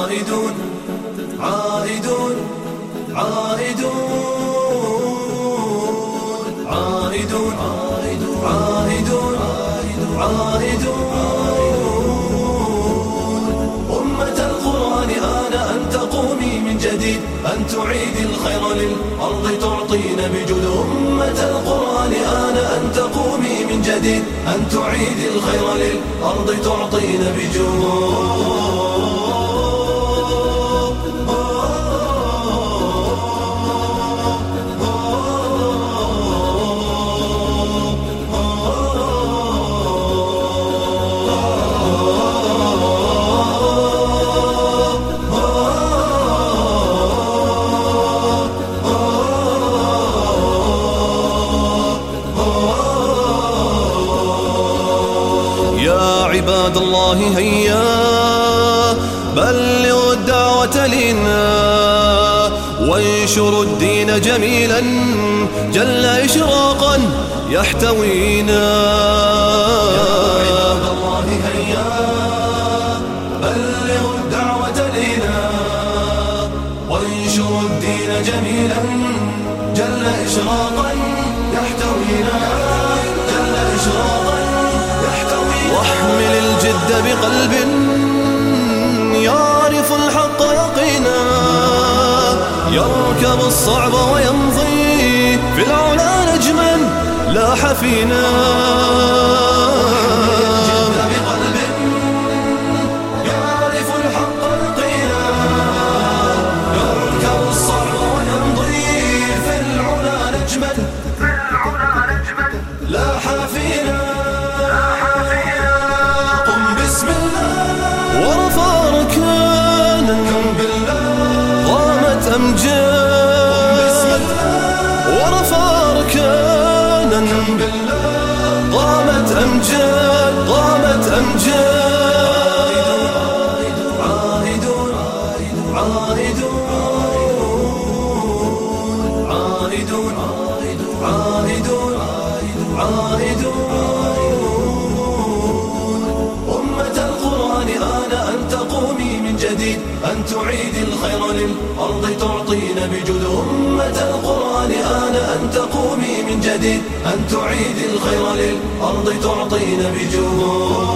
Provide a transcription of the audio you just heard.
عائدون عائدون عائدون عائدون عائدون عائدون أمة القرآن آن أن تقومي من جديد، أن تعيدي الخير للأرض تعطين بجود. أمة القرآن آن أن تقومي من جديد، أن تعيدي الخير للأرض تعطين بجود. يا عباد الله هيا بلغوا الدعوة لنا، وانشروا الدين جميلا جل إشراقا يحتوينا. يا عباد الله هيا بلغوا الدعوة لنا، وانشروا الدين جميلا جل إشراقا يحتوينا. جل إشراقا واحمل الجد بقلب يعرف الحق يقينا، يركب الصعب ويمضي في العلا نجما لاح فينا. ورفع ركانا قامت أمجاد، ورفع ركانا قامت أمجاد، قامت أمجاد. عائدون عائدون عائدون عائدون عائدون أن تعيد الخير للأرض تعطين بجود. أمة القرآن آن أن تقومي من جديد، أن تعيد الخير للأرض تعطين بجود.